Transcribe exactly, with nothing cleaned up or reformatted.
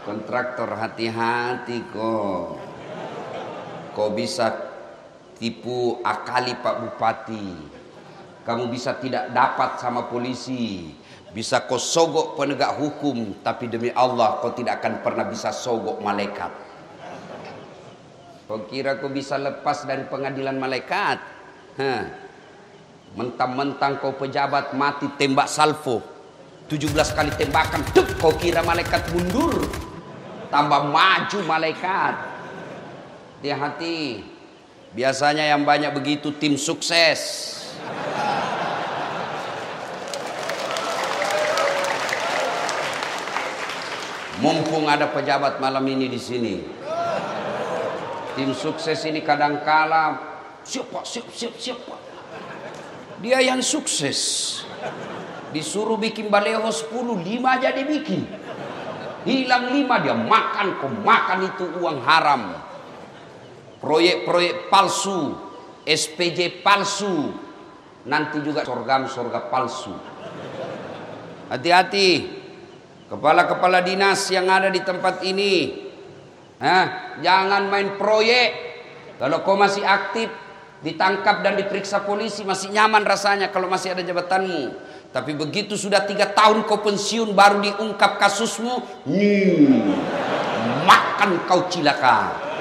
Kontraktor hati-hati kok. Kau bisa tipu akali Pak Bupati. Kamu bisa tidak dapat sama polisi. Bisa kau sogok penegak hukum. Tapi demi Allah kau tidak akan pernah bisa sogok malaikat. Kau kira kau bisa lepas dari pengadilan malaikat? Hah. Mentang-mentang kau pejabat mati tembak salvo. tujuh belas kali tembakan. Tuk, kau kira malaikat mundur. Tambah maju malaikat. Hati-hati. Biasanya yang banyak begitu tim sukses. Mumpung ada pejabat malam ini di sini. Tim sukses ini kadangkala siapa siap siap siapa. Dia yang sukses. Disuruh bikin baleho sepuluh, lima aja dia bikin. Hilang lima dia makan, kau makan itu uang haram. Proyek-proyek palsu, S P J palsu, nanti juga sorga-sorga palsu. Hati-hati, kepala-kepala dinas yang ada di tempat ini, Hah, jangan main proyek. Kalau kau masih aktif, ditangkap dan diperiksa polisi masih nyaman rasanya kalau masih ada jabatanmu. Tapi begitu sudah tiga tahun kau pensiun baru diungkap kasusmu, hmm, makan kau cilaka.